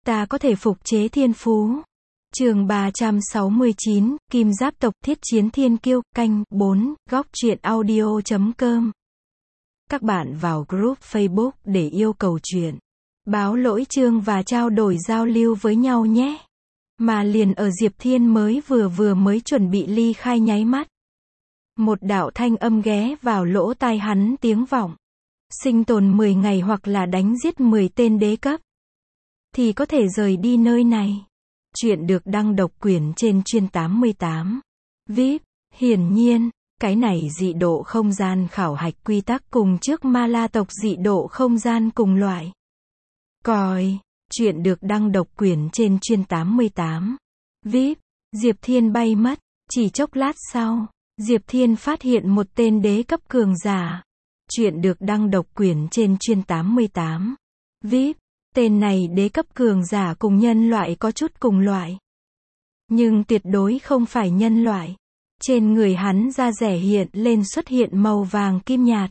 ta có thể phục chế thiên phú. Chương 369, Kim Giáp tộc thiết chiến thiên kiêu, canh 4, góc truyện audio.com. Các bạn vào group Facebook để yêu cầu chuyện, báo lỗi chương và trao đổi giao lưu với nhau nhé. Mà liền ở Diệp Thiên mới mới chuẩn bị ly khai nháy mắt, một đạo thanh âm ghé vào lỗ tai hắn tiếng vọng. Sinh tồn 10 ngày hoặc là đánh giết 10 tên đế cấp, thì có thể rời đi nơi này. Chuyện được đăng độc quyền trên chuyên 88. VIP, hiển nhiên, cái này dị độ không gian khảo hạch quy tắc cùng trước ma la tộc dị độ không gian cùng loại. Còi, chuyện được đăng độc quyền trên chuyên 88. VIP, Diệp Thiên bay mất, chỉ chốc lát sau, Diệp Thiên phát hiện một tên đế cấp cường giả. Chuyện được đăng độc quyền trên chuyên 88. VIP, tên này đế cấp cường giả cùng nhân loại có chút cùng loại, nhưng tuyệt đối không phải nhân loại. Trên người hắn da rẻ hiện lên xuất hiện màu vàng kim nhạt,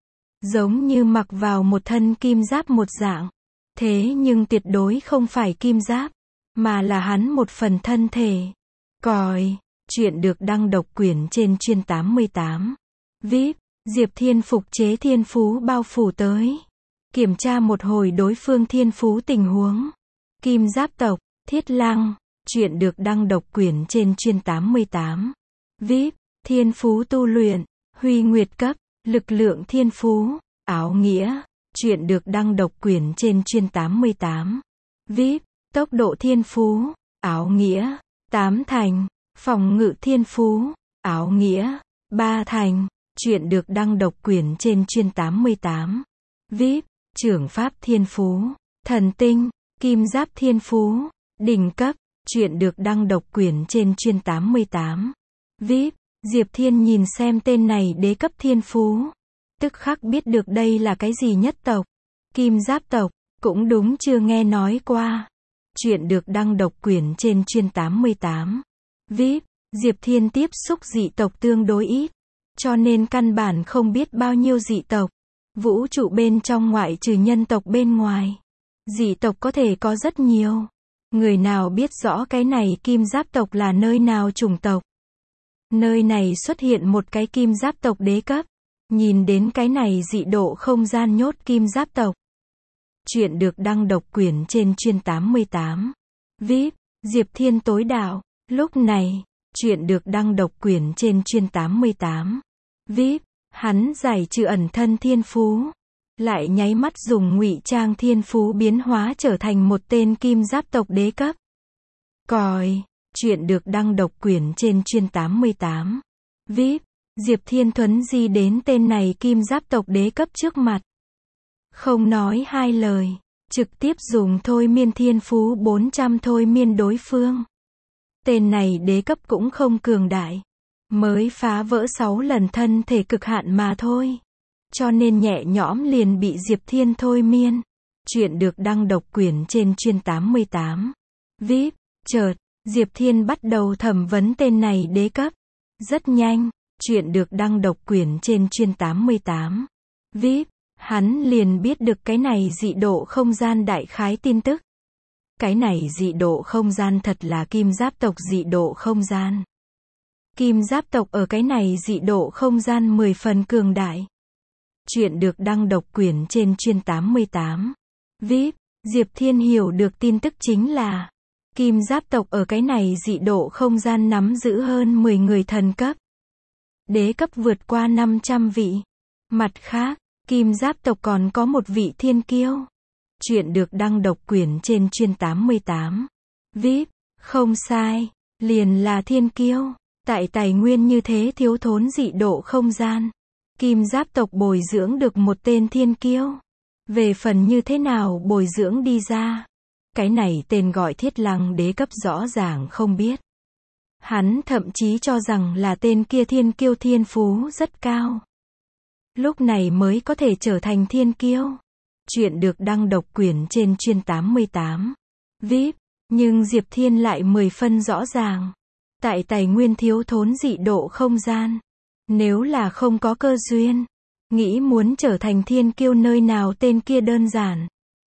giống như mặc vào một thân kim giáp một dạng. Thế nhưng tuyệt đối không phải kim giáp, mà là hắn một phần thân thể. Còi, chuyện được đăng độc quyền trên chuyên 88. VIP, Diệp Thiên phục chế thiên phú bao phủ tới. Kiểm tra một hồi đối phương thiên phú tình huống. Kim Giáp tộc, Thiết Lăng, chuyện được đăng độc quyền trên chuyên 88. VIP, thiên phú tu luyện, Huy Nguyệt cấp, lực lượng thiên phú, áo nghĩa, chuyện được đăng độc quyền trên chuyên 88. VIP, tốc độ thiên phú, áo nghĩa, 8 thành, phòng ngự thiên phú, áo nghĩa, 3 thành, chuyện được đăng độc quyền trên chuyên 88. VIP, trưởng pháp thiên phú, thần tinh, kim giáp thiên phú, đỉnh cấp, chuyện được đăng độc quyền trên chuyên 88. VIP, Diệp Thiên nhìn xem tên này đế cấp thiên phú, tức khắc biết được đây là cái gì nhất tộc. Kim Giáp tộc, cũng đúng chưa nghe nói qua. Chuyện được đăng độc quyền trên chuyên 88. VIP, Diệp Thiên tiếp xúc dị tộc tương đối ít, cho nên căn bản không biết bao nhiêu dị tộc. Vũ trụ bên trong ngoại trừ nhân tộc bên ngoài, dị tộc có thể có rất nhiều. Người nào biết rõ cái này Kim Giáp tộc là nơi nào chủng tộc? Nơi này xuất hiện một cái Kim Giáp tộc đế cấp. Nhìn đến cái này dị độ không gian nhốt Kim Giáp tộc. Chuyện được đăng độc quyền trên chuyên 88. VIP, Diệp Thiên tối đạo. Lúc này, chuyện được đăng độc quyền trên chuyên 88. VIP, hắn giải trừ ẩn thân thiên phú, lại nháy mắt dùng ngụy trang thiên phú biến hóa trở thành một tên Kim Giáp tộc đế cấp. Còi, chuyện được đăng độc quyền trên chuyên 88. VIP, Diệp Thiên thuấn di đến tên này Kim Giáp tộc đế cấp trước mặt. Không nói hai lời, trực tiếp dùng thôi miên thiên phú 400 thôi miên đối phương. Tên này đế cấp cũng không cường đại, mới phá vỡ 6 lần thân thể cực hạn mà thôi, cho nên nhẹ nhõm liền bị Diệp Thiên thôi miên. Chuyện được đăng độc quyền trên chuyên 88. VIP, chợt, Diệp Thiên bắt đầu thẩm vấn tên này đế cấp. Rất nhanh, chuyện được đăng độc quyền trên chuyên 88. VIP, hắn liền biết được cái này dị độ không gian đại khái tin tức. Cái này dị độ không gian thật là Kim Giáp tộc dị độ không gian. Kim Giáp tộc ở cái này dị độ không gian 10 phần cường đại. Chuyện được đăng độc quyền trên chuyên 88. VIP, Diệp Thiên hiểu được tin tức chính là Kim Giáp tộc ở cái này dị độ không gian nắm giữ hơn 10 người thần cấp. Đế cấp vượt qua 500 vị. Mặt khác, Kim Giáp tộc còn có một vị thiên kiêu. Chuyện được đăng độc quyền trên chuyên 88. VIP, không sai, liền là thiên kiêu. Tại tài nguyên như thế thiếu thốn dị độ không gian, Kim Giáp tộc bồi dưỡng được một tên thiên kiêu. Về phần như thế nào bồi dưỡng đi ra, cái này tên gọi Thiết Lăng đế cấp rõ ràng không biết. Hắn thậm chí cho rằng là tên kia thiên kiêu thiên phú rất cao, lúc này mới có thể trở thành thiên kiêu. Chuyện được đăng độc quyền trên chuyên 88. VIP, nhưng Diệp Thiên lại 10 phân rõ ràng. Tại tài nguyên thiếu thốn dị độ không gian, nếu là không có cơ duyên, nghĩ muốn trở thành thiên kiêu nơi nào tên kia đơn giản.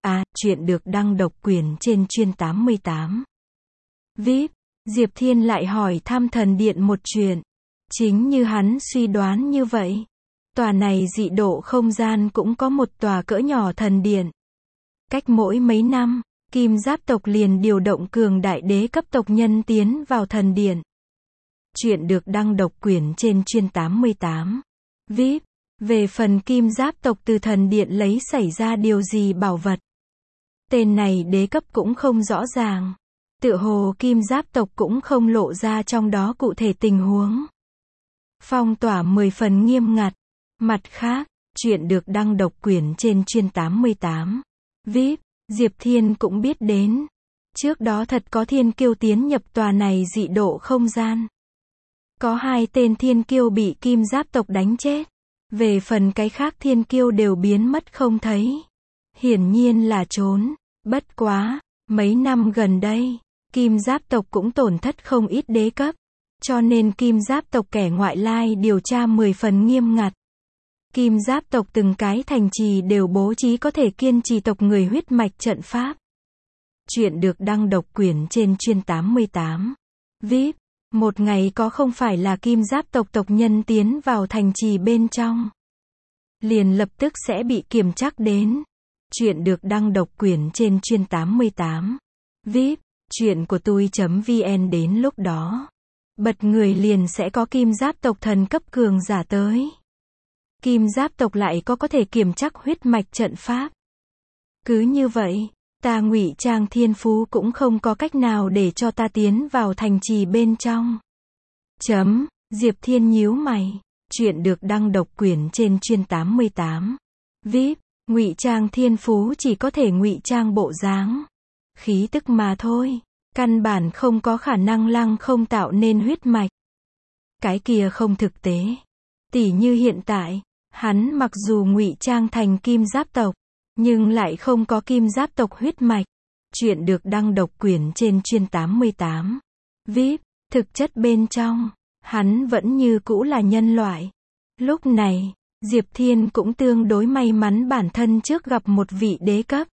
Chuyện được đăng độc quyền trên chuyên 88. VIP, Diệp Thiên lại hỏi thăm thần điện một chuyện. Chính như hắn suy đoán như vậy. Tòa này dị độ không gian cũng có một tòa cỡ nhỏ thần điện. Cách mỗi mấy năm, Kim Giáp tộc liền điều động cường đại đế cấp tộc nhân tiến vào thần điện. Chuyện được đăng độc quyền trên chuyên 88. VIP, về phần Kim Giáp tộc từ thần điện lấy xảy ra điều gì bảo vật. Tên này đế cấp cũng không rõ ràng. Tựa hồ Kim Giáp tộc cũng không lộ ra trong đó cụ thể tình huống. Phong tỏa 10 phần nghiêm ngặt. Mặt khác, chuyện được đăng độc quyền trên chuyên 88. VIP, Diệp Thiên cũng biết đến. Trước đó thật có thiên kiêu tiến nhập tòa này dị độ không gian. Có 2 tên thiên kiêu bị Kim Giáp tộc đánh chết. Về phần cái khác thiên kiêu đều biến mất không thấy. Hiển nhiên là trốn. Bất quá, mấy năm gần đây, Kim Giáp tộc cũng tổn thất không ít đế cấp. Cho nên Kim Giáp tộc kẻ ngoại lai điều tra 10 phần nghiêm ngặt. Kim Giáp tộc từng cái thành trì đều bố trí có thể kiên trì tộc người huyết mạch trận pháp. Chuyện được đăng độc quyền trên chuyên 88. VIP, một ngày có không phải là Kim Giáp tộc tộc nhân tiến vào thành trì bên trong. Liền lập tức sẽ bị kiểm trắc đến. Chuyện được đăng độc quyền trên chuyên 88. VIP, chuyện của tôi.vn đến lúc đó. Bật người liền sẽ có Kim Giáp tộc thần cấp cường giả tới. Kim Giáp tộc lại có thể kiểm trắc huyết mạch trận pháp. Cứ như vậy, ta ngụy trang thiên phú cũng không có cách nào để cho ta tiến vào thành trì bên trong. Diệp Thiên nhíu mày. Chuyện được đăng độc quyền trên chuyên 88. VIP, ngụy trang thiên phú chỉ có thể ngụy trang bộ dáng, khí tức mà thôi, căn bản không có khả năng lăng không tạo nên huyết mạch. Cái kia không thực tế. Tỉ như hiện tại, hắn mặc dù ngụy trang thành Kim Giáp tộc, nhưng lại không có Kim Giáp tộc huyết mạch. Chuyện được đăng độc quyền trên chuyên 88. VIP, thực chất bên trong, hắn vẫn như cũ là nhân loại. Lúc này, Diệp Thiên cũng tương đối may mắn bản thân trước gặp một vị đế cấp.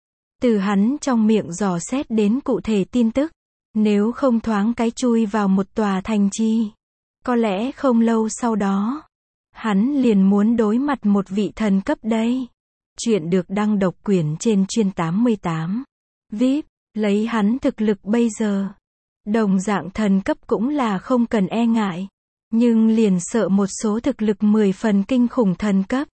Từ hắn trong miệng dò xét đến cụ thể tin tức. Nếu không thoáng cái chui vào một tòa thành trì, có lẽ không lâu sau đó, hắn liền muốn đối mặt một vị thần cấp đây. Chuyện được đăng độc quyền trên chuyên 88. VIP, lấy hắn thực lực bây giờ, đồng dạng thần cấp cũng là không cần e ngại. Nhưng liền sợ một số thực lực 10 phần kinh khủng thần cấp.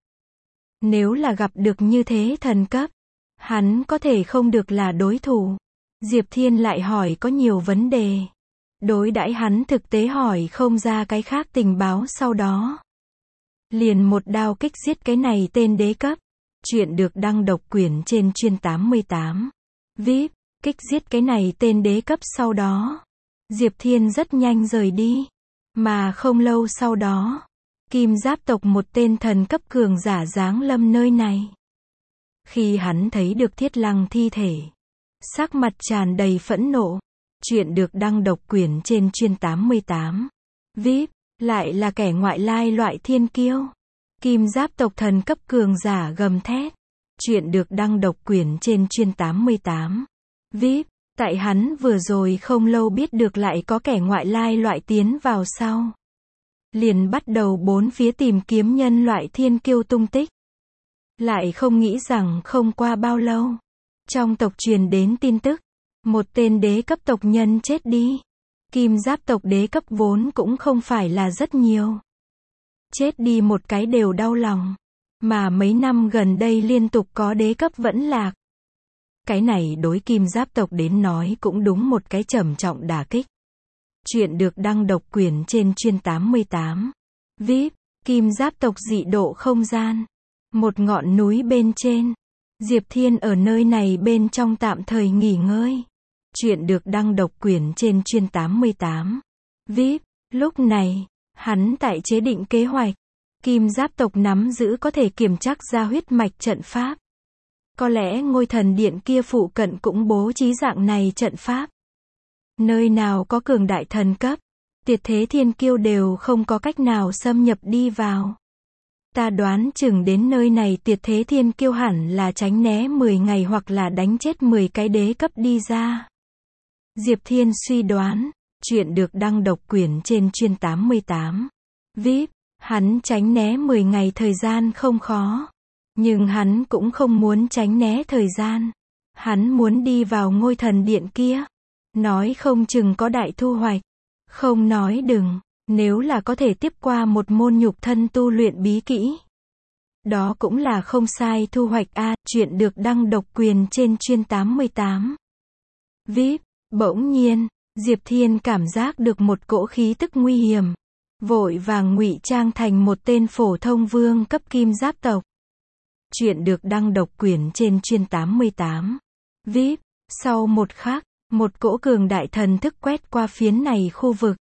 Nếu là gặp được như thế thần cấp, hắn có thể không được là đối thủ. Diệp Thiên lại hỏi có nhiều vấn đề. Đối đãi hắn thực tế hỏi không ra cái khác tình báo sau đó. Liền một đao kích giết cái này tên đế cấp. Chuyện được đăng độc quyền trên chuyên 88. VIP, kích giết cái này tên đế cấp sau đó. Diệp Thiên rất nhanh rời đi. Mà không lâu sau đó, Kim Giáp tộc một tên thần cấp cường giả giáng lâm nơi này. Khi hắn thấy được Thiết Lăng thi thể, sắc mặt tràn đầy phẫn nộ. Chuyện được đăng độc quyền trên chuyên 88. VIP, lại là kẻ ngoại lai loại thiên kiêu. Kim Giáp tộc thần cấp cường giả gầm thét. Chuyện được đăng độc quyền trên chuyên 88. VIP, tại hắn vừa rồi không lâu biết được lại có kẻ ngoại lai loại tiến vào sau. Liền bắt đầu bốn phía tìm kiếm nhân loại thiên kiêu tung tích. Lại không nghĩ rằng không qua bao lâu, trong tộc truyền đến tin tức, một tên đế cấp tộc nhân chết đi. Kim Giáp tộc đế cấp vốn cũng không phải là rất nhiều. Chết đi một cái đều đau lòng. Mà mấy năm gần đây liên tục có đế cấp vẫn lạc. Cái này đối Kim Giáp tộc đến nói cũng đúng một cái trầm trọng đả kích. Chuyện được đăng độc quyền trên chuyên 88. VIP, Kim Giáp tộc dị độ không gian. Một ngọn núi bên trên. Diệp Thiên ở nơi này bên trong tạm thời nghỉ ngơi. Chuyện được đăng độc quyền trên chuyên 88. VIP, lúc này, hắn tại chế định kế hoạch. Kim Giáp tộc nắm giữ có thể kiểm trắc ra huyết mạch trận pháp. Có lẽ ngôi thần điện kia phụ cận cũng bố trí dạng này trận pháp. Nơi nào có cường đại thần cấp, tuyệt thế thiên kiêu đều không có cách nào xâm nhập đi vào. Ta đoán chừng đến nơi này Tuyệt Thế Thiên Kiêu hẳn là tránh né 10 ngày hoặc là đánh chết 10 cái đế cấp đi ra. Diệp Thiên suy đoán, chuyện được đăng độc quyền trên chuyên 88. VIP, hắn tránh né 10 ngày thời gian không khó. Nhưng hắn cũng không muốn tránh né thời gian. Hắn muốn đi vào ngôi thần điện kia. Nói không chừng có đại thu hoạch. Không nói đừng, nếu là có thể tiếp qua một môn nhục thân tu luyện bí kỹ. Đó cũng là không sai thu hoạch a. Chuyện được đăng độc quyền trên chuyên 88. VIP, bỗng nhiên, Diệp Thiên cảm giác được một cỗ khí tức nguy hiểm. Vội vàng ngụy trang thành một tên phổ thông vương cấp kim giáp tộc. Chuyện được đăng độc quyền trên chuyên 88. VIP, sau một khắc, một cỗ cường đại thần thức quét qua phiến này khu vực.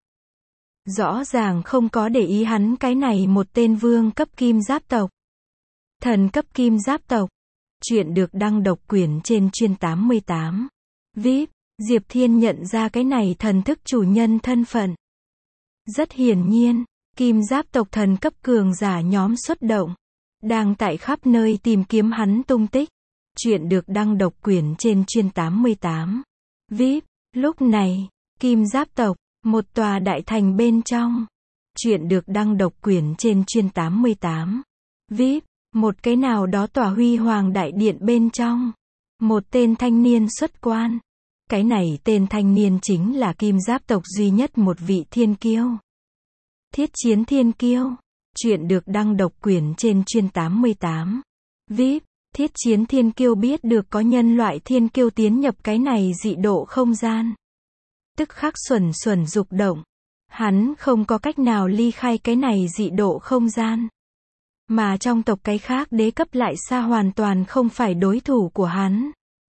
Rõ ràng không có để ý hắn cái này một tên vương cấp kim giáp tộc. Thần cấp kim giáp tộc. Chuyện được đăng độc quyền trên chuyên 88. VIP, Diệp Thiên nhận ra cái này thần thức chủ nhân thân phận. Rất hiển nhiên, kim giáp tộc thần cấp cường giả nhóm xuất động. Đang tại khắp nơi tìm kiếm hắn tung tích. Chuyện được đăng độc quyền trên chuyên 88. VIP, lúc này, kim giáp tộc, một tòa đại thành bên trong. Chuyện được đăng độc quyền trên chuyên 88. VIP, một cái nào đó tòa huy hoàng đại điện bên trong. Một tên thanh niên xuất quan. Cái này tên thanh niên chính là kim giáp tộc duy nhất một vị thiên kiêu. Thiết Chiến Thiên Kiêu. Chuyện được đăng độc quyền trên chuyên 88. VIP, Thiết Chiến Thiên Kiêu biết được có nhân loại thiên kiêu tiến nhập cái này dị độ không gian. Tức khắc xuẩn xuẩn dục động. Hắn không có cách nào ly khai cái này dị độ không gian. Mà trong tộc cái khác đế cấp lại xa hoàn toàn không phải đối thủ của hắn.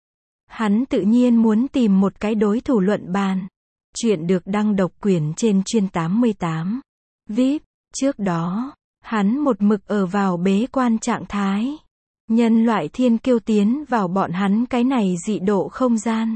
Hắn tự nhiên muốn tìm một cái đối thủ luận bàn. Chuyện được đăng độc quyền trên chuyên 88. VIP, trước đó, hắn một mực ở vào bế quan trạng thái. Nhân loại thiên kiêu tiến vào bọn hắn cái này dị độ không gian.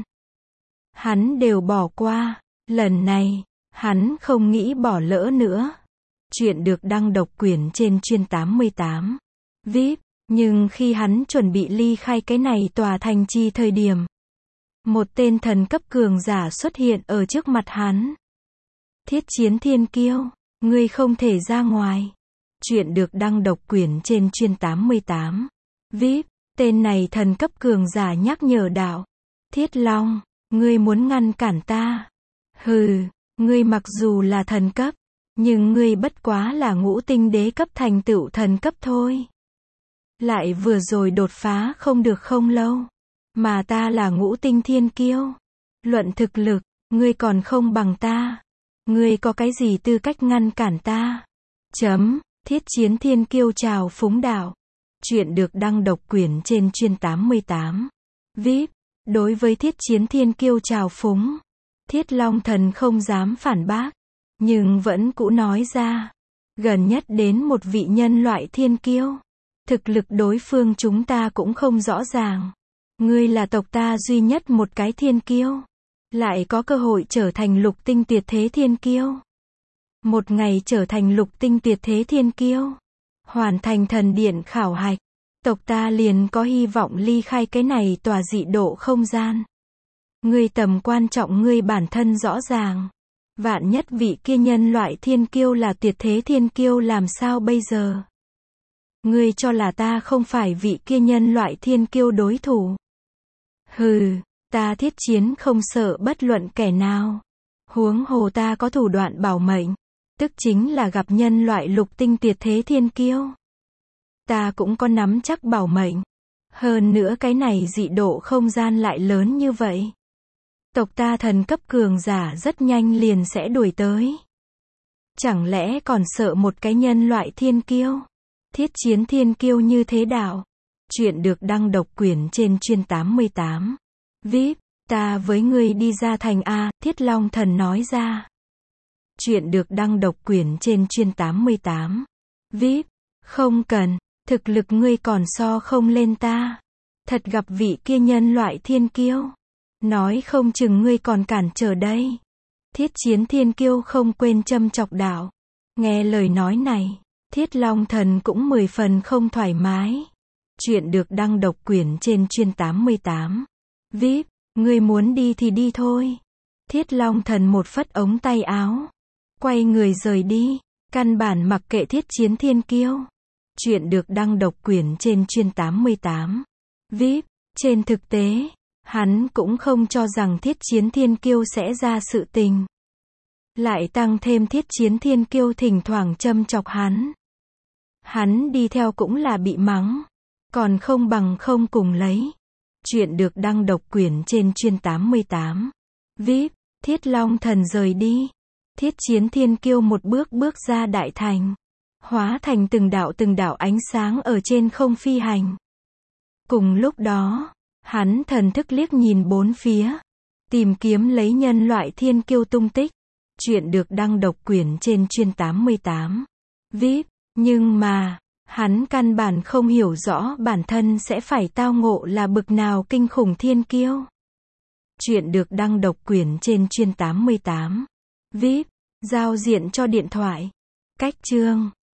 Hắn đều bỏ qua, lần này, hắn không nghĩ bỏ lỡ nữa. Chuyện được đăng độc quyền trên chuyên 88. VIP, nhưng khi hắn chuẩn bị ly khai cái này tòa thành trì thời điểm. Một tên thần cấp cường giả xuất hiện ở trước mặt hắn. Thiết Chiến Thiên Kiêu, ngươi không thể ra ngoài. Chuyện được đăng độc quyền trên chuyên 88. VIP, tên này thần cấp cường giả nhắc nhở đạo. Thiết Long, ngươi muốn ngăn cản ta. Hừ, ngươi mặc dù là thần cấp, nhưng ngươi bất quá là ngũ tinh đế cấp thành tựu thần cấp thôi. Lại vừa rồi đột phá không được không lâu. Mà ta là ngũ tinh thiên kiêu. Luận thực lực, ngươi còn không bằng ta. Ngươi có cái gì tư cách ngăn cản ta? Thiết Chiến Thiên Kiêu chào phúng đạo. Chuyện được đăng độc quyền trên chuyên 88. VIP, đối với Thiết Chiến Thiên Kiêu chào phúng. Thiết Long Thần không dám phản bác. Nhưng vẫn cũ nói ra. Gần nhất đến một vị nhân loại thiên kiêu. Thực lực đối phương chúng ta cũng không rõ ràng. Ngươi là tộc ta duy nhất một cái thiên kiêu. Lại có cơ hội trở thành lục tinh tuyệt thế thiên kiêu. Một ngày trở thành lục tinh tuyệt thế thiên kiêu. Hoàn thành thần điện khảo hạch. Tộc ta liền có hy vọng ly khai cái này tòa dị độ không gian. Ngươi tầm quan trọng ngươi bản thân rõ ràng. Vạn nhất vị kia nhân loại thiên kiêu là tuyệt thế thiên kiêu làm sao bây giờ? Ngươi cho là ta không phải vị kia nhân loại thiên kiêu đối thủ. Hừ, ta Thiết Chiến không sợ bất luận kẻ nào. Huống hồ ta có thủ đoạn bảo mệnh. Tức chính là gặp nhân loại lục tinh tuyệt thế thiên kiêu. Ta cũng có nắm chắc bảo mệnh. Hơn nữa cái này dị độ không gian lại lớn như vậy. Tộc ta thần cấp cường giả rất nhanh liền sẽ đuổi tới. Chẳng lẽ còn sợ một cái nhân loại thiên kiêu? Thiết Chiến Thiên Kiêu như thế đạo. Chuyện được đăng độc quyền trên chuyên 88. VIP, ta với ngươi đi ra thành A, Thiết Long Thần nói ra. Chuyện được đăng độc quyền trên chuyên 88. VIP, không cần, thực lực ngươi còn so không lên ta. Thật gặp vị kia nhân loại thiên kiêu. Nói không chừng ngươi còn cản trở đây. Thiết Chiến Thiên Kiêu không quên châm chọc đạo. Nghe lời nói này, Thiết Long Thần cũng 10 phần không thoải mái. Chuyện được đăng độc quyền trên chuyên 88. VIP, ngươi muốn đi thì đi thôi. Thiết Long Thần một phất ống tay áo, quay người rời đi, căn bản mặc kệ Thiết Chiến Thiên Kiêu. Chuyện được đăng độc quyền trên chuyên 88. VIP, trên thực tế, hắn cũng không cho rằng Thiết Chiến Thiên Kiêu sẽ ra sự tình. Lại tăng thêm Thiết Chiến Thiên Kiêu thỉnh thoảng châm chọc hắn. Hắn đi theo cũng là bị mắng, còn không bằng không cùng lấy. Chuyện được đăng độc quyền trên chuyên 88. VIP, Thiết Long Thần rời đi. Thiết Chiến Thiên Kiêu một bước bước ra đại thành, hóa thành từng đạo ánh sáng ở trên không phi hành. Cùng lúc đó, hắn thần thức liếc nhìn bốn phía, tìm kiếm lấy nhân loại thiên kiêu tung tích. Chuyện được đăng độc quyền trên chuyên 88. VIP, nhưng mà, hắn căn bản không hiểu rõ bản thân sẽ phải tao ngộ là bực nào kinh khủng thiên kiêu. Chuyện được đăng độc quyền trên chuyên 88. VIP, giao diện cho điện thoại. Cách chương